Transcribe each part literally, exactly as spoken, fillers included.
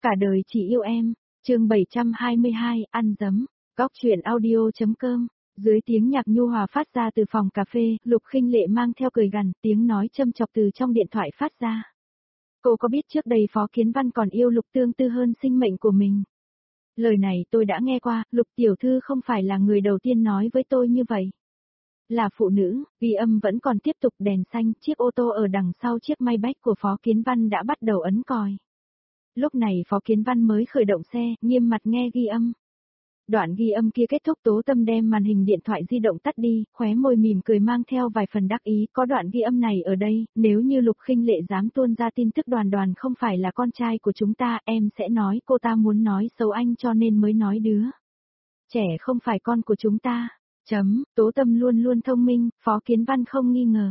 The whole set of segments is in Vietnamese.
Cả đời chỉ yêu em, chương bảy trăm hai mươi hai, ăn dấm, góc truyện audio.com. Dưới tiếng nhạc nhu hòa phát ra từ phòng cà phê, Lục Khinh Lệ mang theo cười gằn, tiếng nói châm chọc từ trong điện thoại phát ra. Cô có biết trước đây Phó Kiến Văn còn yêu Lục Tương Tư hơn sinh mệnh của mình? Lời này tôi đã nghe qua, Lục tiểu thư không phải là người đầu tiên nói với tôi như vậy. Là phụ nữ, ghi âm vẫn còn tiếp tục đèn xanh, chiếc ô tô ở đằng sau chiếc Maybach của Phó Kiến Văn đã bắt đầu ấn còi. Lúc này Phó Kiến Văn mới khởi động xe, nghiêm mặt nghe ghi âm. Đoạn ghi âm kia kết thúc, Tố Tâm đem màn hình điện thoại di động tắt đi, khóe môi mỉm cười mang theo vài phần đắc ý, có đoạn ghi âm này ở đây, nếu như Lục Khinh Lệ dám tuôn ra tin tức Đoàn Đoàn không phải là con trai của chúng ta, em sẽ nói cô ta muốn nói xấu anh cho nên mới nói đứa trẻ không phải con của chúng ta. Chấm, Tố Tâm luôn luôn thông minh, Phó Kiến Văn không nghi ngờ.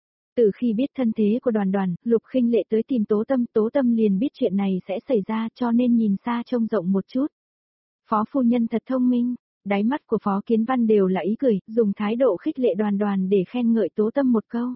Từ khi biết thân thế của Đoàn Đoàn, Lục Khinh Lệ tới tìm Tố Tâm, Tố Tâm liền biết chuyện này sẽ xảy ra cho nên nhìn xa trông rộng một chút. Phó phu nhân thật thông minh, đáy mắt của Phó Kiến Văn đều là ý cười, dùng thái độ khích lệ Đoàn Đoàn để khen ngợi Tố Tâm một câu.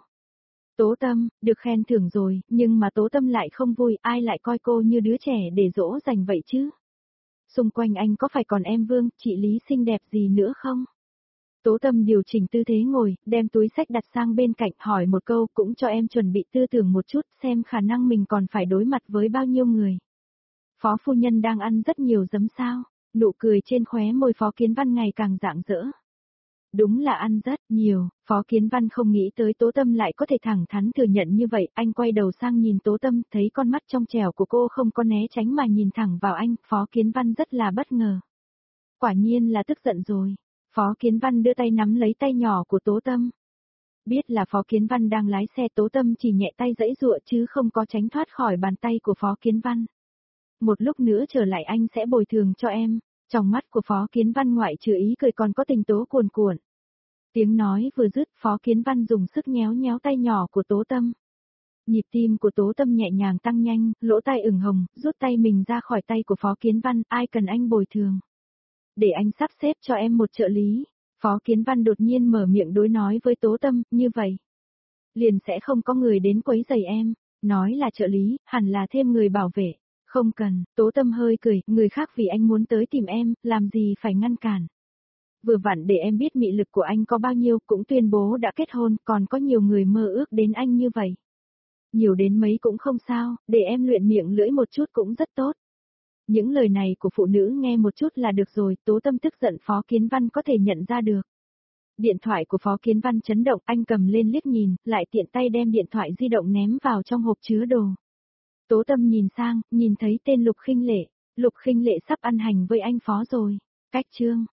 Tố Tâm, được khen thưởng rồi, nhưng mà Tố Tâm lại không vui, ai lại coi cô như đứa trẻ để dỗ dành vậy chứ? Xung quanh anh có phải còn em Vương, chị Lý xinh đẹp gì nữa không? Tố Tâm điều chỉnh tư thế ngồi, đem túi sách đặt sang bên cạnh, hỏi một câu, cũng cho em chuẩn bị tư tưởng một chút, xem khả năng mình còn phải đối mặt với bao nhiêu người. Phó phu nhân đang ăn rất nhiều giấm sao? Nụ cười trên khóe môi Phó Kiến Văn ngày càng rạng rỡ. Đúng là ăn rất nhiều, Phó Kiến Văn không nghĩ tới Tố Tâm lại có thể thẳng thắn thừa nhận như vậy, anh quay đầu sang nhìn Tố Tâm, thấy con mắt trong trẻo của cô không có né tránh mà nhìn thẳng vào anh, Phó Kiến Văn rất là bất ngờ. Quả nhiên là tức giận rồi. Phó Kiến Văn đưa tay nắm lấy tay nhỏ của Tố Tâm. Biết là Phó Kiến Văn đang lái xe, Tố Tâm chỉ nhẹ tay giãy giụa chứ không có tránh thoát khỏi bàn tay của Phó Kiến Văn. Một lúc nữa trở lại anh sẽ bồi thường cho em. Trong mắt của Phó Kiến Văn ngoại trừ ý cười còn có tình tố cuồn cuộn. Tiếng nói vừa dứt, Phó Kiến Văn dùng sức nhéo nhéo tay nhỏ của Tố Tâm. Nhịp tim của Tố Tâm nhẹ nhàng tăng nhanh, lỗ tai ửng hồng, rút tay mình ra khỏi tay của Phó Kiến Văn, ai cần anh bồi thường. Để anh sắp xếp cho em một trợ lý. Phó Kiến Văn đột nhiên mở miệng đối nói với Tố Tâm, như vậy liền sẽ không có người đến quấy rầy em. Nói là trợ lý, hẳn là thêm người bảo vệ. Không cần, Tố Tâm hơi cười, người khác vì anh muốn tới tìm em, làm gì phải ngăn cản. Vừa vặn để em biết mị lực của anh có bao nhiêu, cũng tuyên bố đã kết hôn, còn có nhiều người mơ ước đến anh như vậy. Nhiều đến mấy cũng không sao, để em luyện miệng lưỡi một chút cũng rất tốt. Những lời này của phụ nữ nghe một chút là được rồi, Tố Tâm tức giận Phó Kiến Văn có thể nhận ra được. Điện thoại của Phó Kiến Văn chấn động, anh cầm lên liếc nhìn, lại tiện tay đem điện thoại di động ném vào trong hộp chứa đồ. Tố Tâm nhìn sang, nhìn thấy tên Lục Khinh Lệ, Lục Khinh Lệ sắp ăn hành với anh Phó rồi. Cách chương.